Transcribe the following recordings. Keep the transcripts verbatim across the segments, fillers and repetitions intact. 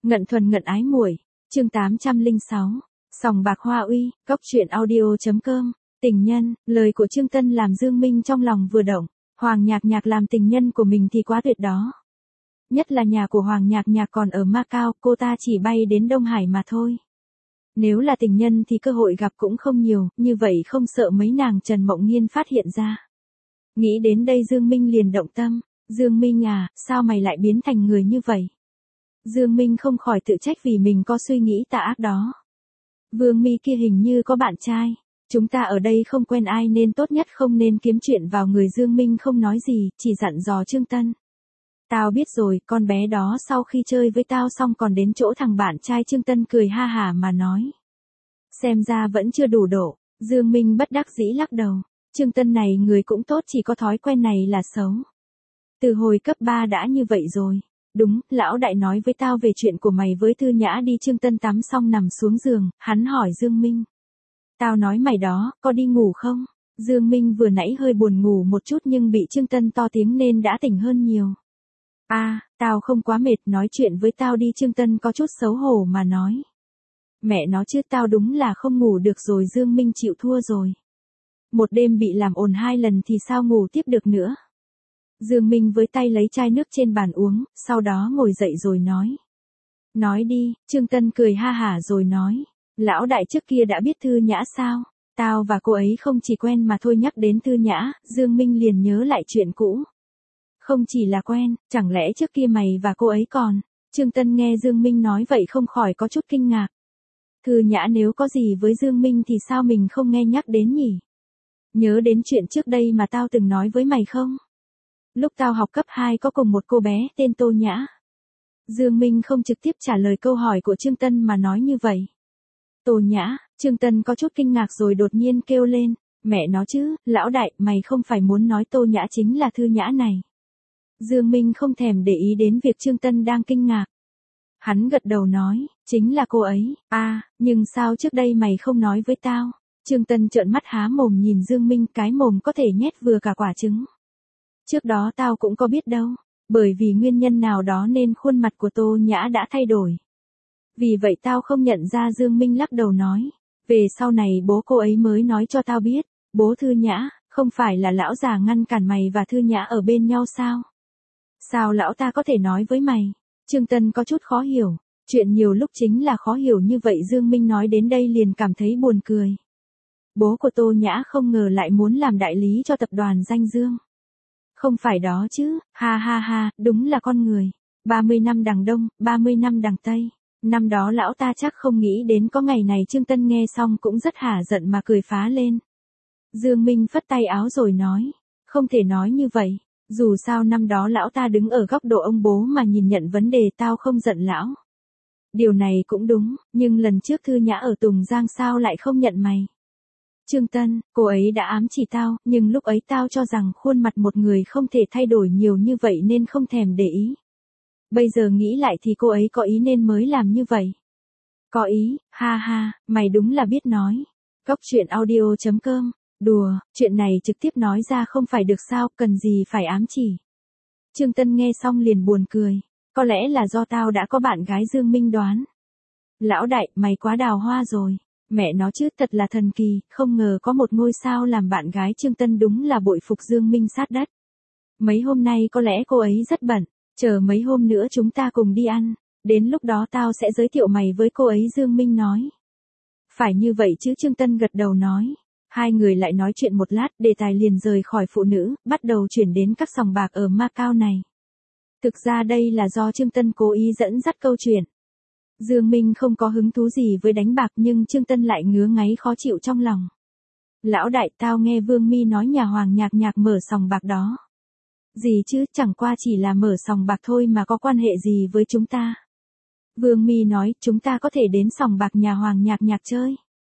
Ngận thuần ngận ái muội, chương tám trăm lẻ sáu, sòng bạc Hoa Uy, cốc truyện audio.com, tình nhân, lời của Trương Tân làm Dương Minh trong lòng vừa động, Hoàng Nhạc Nhạc làm tình nhân của mình thì quá tuyệt đó. Nhất là nhà của Hoàng Nhạc Nhạc còn ở Macau, cô ta chỉ bay đến Đông Hải mà thôi. Nếu là tình nhân thì cơ hội gặp cũng không nhiều, như vậy không sợ mấy nàng Trần Mộng Nghiên phát hiện ra. Nghĩ đến đây Dương Minh liền động tâm, Dương Minh à, sao mày lại biến thành người như vậy? Dương Minh không khỏi tự trách vì mình có suy nghĩ tà ác đó. Vương Mi kia hình như có bạn trai, chúng ta ở đây không quen ai nên tốt nhất không nên kiếm chuyện vào người. Dương Minh không nói gì, chỉ dặn dò Trương Tân. Tao biết rồi, con bé đó sau khi chơi với tao xong còn đến chỗ thằng bạn trai. Trương Tân cười ha hả mà nói. Xem ra vẫn chưa đủ độ, Dương Minh bất đắc dĩ lắc đầu. Trương Tân này người cũng tốt, chỉ có thói quen này là xấu. Từ hồi cấp ba đã như vậy rồi. Đúng, lão đại nói với tao về chuyện của mày với Thư Nhã đi. Trương Tân tắm xong nằm xuống giường, hắn hỏi Dương Minh. Tao nói mày đó, có đi ngủ không? Dương Minh vừa nãy hơi buồn ngủ một chút nhưng bị Trương Tân to tiếng nên đã tỉnh hơn nhiều. À, tao không quá mệt, nói chuyện với tao đi. Trương Tân có chút xấu hổ mà nói. Mẹ nó chứ, tao đúng là không ngủ được rồi. Dương Minh chịu thua rồi. Một đêm bị làm ồn hai lần thì sao ngủ tiếp được nữa. Dương Minh với tay lấy chai nước trên bàn uống, sau đó ngồi dậy rồi nói. Nói đi. Trương Tân cười ha hả rồi nói. Lão đại trước kia đã biết Thư Nhã sao? Tao và cô ấy không chỉ quen mà thôi. Nhắc đến Thư Nhã, Dương Minh liền nhớ lại chuyện cũ. Không chỉ là quen, chẳng lẽ trước kia mày và cô ấy còn? Trương Tân nghe Dương Minh nói vậy không khỏi có chút kinh ngạc. Thư Nhã nếu có gì với Dương Minh thì sao mình không nghe nhắc đến nhỉ? Nhớ đến chuyện trước đây mà tao từng nói với mày không? Lúc tao học cấp hai có cùng một cô bé tên Tô Nhã. Dương Minh không trực tiếp trả lời câu hỏi của Trương Tân mà nói như vậy. Tô Nhã, Trương Tân có chút kinh ngạc rồi đột nhiên kêu lên. Mẹ nó chứ, lão đại, mày không phải muốn nói Tô Nhã chính là Thư Nhã này. Dương Minh không thèm để ý đến việc Trương Tân đang kinh ngạc. Hắn gật đầu nói, chính là cô ấy. À, nhưng sao trước đây mày không nói với tao? Trương Tân trợn mắt há mồm nhìn Dương Minh, cái mồm có thể nhét vừa cả quả trứng. Trước đó tao cũng có biết đâu, bởi vì nguyên nhân nào đó nên khuôn mặt của Tô Nhã đã thay đổi. Vì vậy tao không nhận ra. Dương Minh lắc đầu nói, về sau này bố cô ấy mới nói cho tao biết, bố Thư Nhã, không phải là lão già ngăn cản mày và Thư Nhã ở bên nhau sao? Sao lão ta có thể nói với mày? Trương Tân có chút khó hiểu, chuyện nhiều lúc chính là khó hiểu như vậy. Dương Minh nói đến đây liền cảm thấy buồn cười. Bố của Tô Nhã không ngờ lại muốn làm đại lý cho tập đoàn Danh Dương. Không phải đó chứ, ha ha ha, đúng là con người. ba mươi năm đằng Đông, ba mươi năm đằng Tây. Năm đó lão ta chắc không nghĩ đến có ngày này. Trương Tân nghe xong cũng rất hả giận mà cười phá lên. Dương Minh phất tay áo rồi nói, không thể nói như vậy. Dù sao năm đó lão ta đứng ở góc độ ông bố mà nhìn nhận vấn đề. Tao không giận lão. Điều này cũng đúng, nhưng lần trước Thư Nhã ở Tùng Giang sao lại không nhận mày? Trương Tân, cô ấy đã ám chỉ tao, nhưng lúc ấy tao cho rằng khuôn mặt một người không thể thay đổi nhiều như vậy nên không thèm để ý. Bây giờ nghĩ lại thì cô ấy có ý nên mới làm như vậy. Có ý, ha ha, mày đúng là biết nói. Cốc truyện audio.com, đùa, chuyện này trực tiếp nói ra không phải được sao, cần gì phải ám chỉ. Trương Tân nghe xong liền buồn cười, có lẽ là do tao đã có bạn gái. Dương Minh đoán. Lão đại, mày quá đào hoa rồi. Mẹ nó chứ, thật là thần kỳ, không ngờ có một ngôi sao làm bạn gái. Trương Tân đúng là bội phục Dương Minh sát đất. Mấy hôm nay có lẽ cô ấy rất bận, chờ mấy hôm nữa chúng ta cùng đi ăn, đến lúc đó tao sẽ giới thiệu mày với cô ấy. Dương Minh nói. Phải như vậy chứ. Trương Tân gật đầu nói. Hai người lại nói chuyện một lát, đề tài liền rời khỏi phụ nữ, bắt đầu chuyển đến các sòng bạc ở Macau này. Thực ra đây là do Trương Tân cố ý dẫn dắt câu chuyện. Dương Minh không có hứng thú gì với đánh bạc nhưng Trương Tân lại ngứa ngáy khó chịu trong lòng. Lão đại, tao nghe Vương Mi nói nhà Hoàng Nhạc Nhạc mở sòng bạc đó. Gì chứ, chẳng qua chỉ là mở sòng bạc thôi mà có quan hệ gì với chúng ta. Vương Mi nói, chúng ta có thể đến sòng bạc nhà Hoàng Nhạc Nhạc chơi.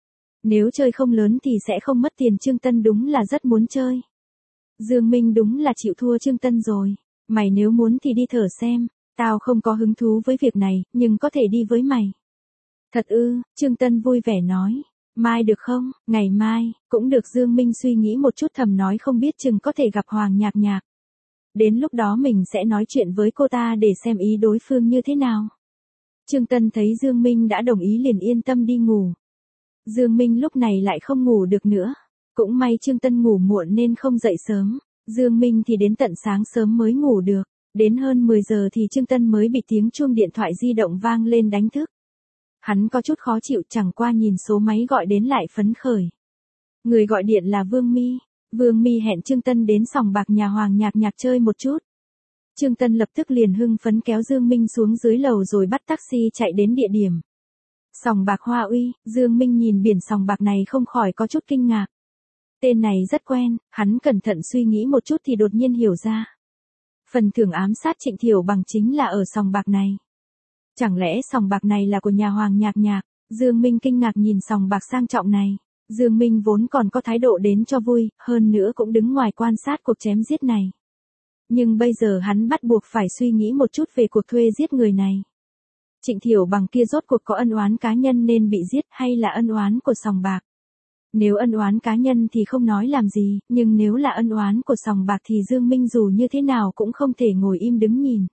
Nếu chơi không lớn thì sẽ không mất tiền. Trương Tân đúng là rất muốn chơi. Dương Minh đúng là chịu thua Trương Tân rồi. Mày nếu muốn thì đi thử xem. Tao không có hứng thú với việc này, nhưng có thể đi với mày. Thật ư, Trương Tân vui vẻ nói. Mai được không? Ngày mai, cũng được. Dương Minh suy nghĩ một chút thầm nói không biết chừng có thể gặp Hoàng Nhạc Nhạc. Đến lúc đó mình sẽ nói chuyện với cô ta để xem ý đối phương như thế nào. Trương Tân thấy Dương Minh đã đồng ý liền yên tâm đi ngủ. Dương Minh lúc này lại không ngủ được nữa. Cũng may Trương Tân ngủ muộn nên không dậy sớm. Dương Minh thì đến tận sáng sớm mới ngủ được. Đến hơn mười giờ thì Trương Tân mới bị tiếng chuông điện thoại di động vang lên đánh thức. Hắn có chút khó chịu, chẳng qua nhìn số máy gọi đến lại phấn khởi. Người gọi điện là Vương Mi. Vương Mi hẹn Trương Tân đến sòng bạc nhà Hoàng Nhạc Nhạc chơi một chút. Trương Tân lập tức liền hưng phấn kéo Dương Minh xuống dưới lầu rồi bắt taxi chạy đến địa điểm. Sòng bạc Hoa Uy. Dương Minh nhìn biển sòng bạc này không khỏi có chút kinh ngạc. Tên này rất quen, hắn cẩn thận suy nghĩ một chút thì đột nhiên hiểu ra. Phần thưởng ám sát Trịnh Thiểu Bằng chính là ở sòng bạc này. Chẳng lẽ sòng bạc này là của nhà Hoàng Nhạc Nhạc? Dương Minh kinh ngạc nhìn sòng bạc sang trọng này. Dương Minh vốn còn có thái độ đến cho vui, hơn nữa cũng đứng ngoài quan sát cuộc chém giết này. Nhưng bây giờ hắn bắt buộc phải suy nghĩ một chút về cuộc thuê giết người này. Trịnh Thiểu Bằng kia rốt cuộc có ân oán cá nhân nên bị giết hay là ân oán của sòng bạc? Nếu ân oán cá nhân thì không nói làm gì, nhưng nếu là ân oán của sòng bạc thì Dương Minh dù như thế nào cũng không thể ngồi im đứng nhìn.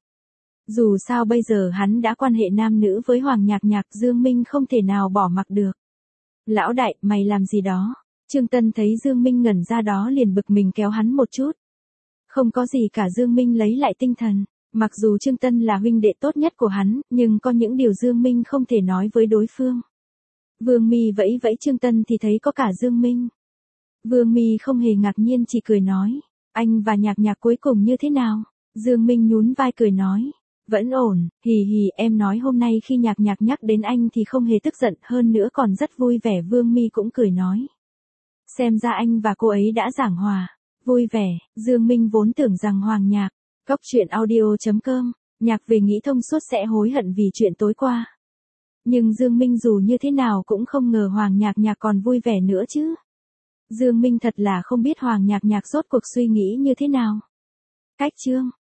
Dù sao bây giờ hắn đã quan hệ nam nữ với Hoàng Nhạc Nhạc, Dương Minh không thể nào bỏ mặc được. Lão đại, mày làm gì đó? Trương Tân thấy Dương Minh ngẩn ra đó liền bực mình kéo hắn một chút. Không có gì cả, Dương Minh lấy lại tinh thần. Mặc dù Trương Tân là huynh đệ tốt nhất của hắn, nhưng có những điều Dương Minh không thể nói với đối phương. Vương Mi vẫy vẫy Trương Tân thì thấy có cả Dương Minh. Vương Mi không hề ngạc nhiên, chỉ cười nói. Anh và Nhạc Nhạc cuối cùng như thế nào? Dương Minh nhún vai cười nói. Vẫn ổn, hì hì, em nói hôm nay khi Nhạc Nhạc nhắc đến anh thì không hề tức giận, hơn nữa còn rất vui vẻ. Vương Mi cũng cười nói. Xem ra anh và cô ấy đã giảng hòa. Vui vẻ. Dương Minh vốn tưởng rằng Hoàng Nhạc, Góc Chuyện Audio chấm com, Nhạc về nghĩ thông suốt sẽ hối hận vì chuyện tối qua. Nhưng Dương Minh dù như thế nào cũng không ngờ Hoàng Nhạc Nhạc còn vui vẻ nữa chứ. Dương Minh thật là không biết Hoàng Nhạc Nhạc rốt cuộc suy nghĩ như thế nào. Cách chương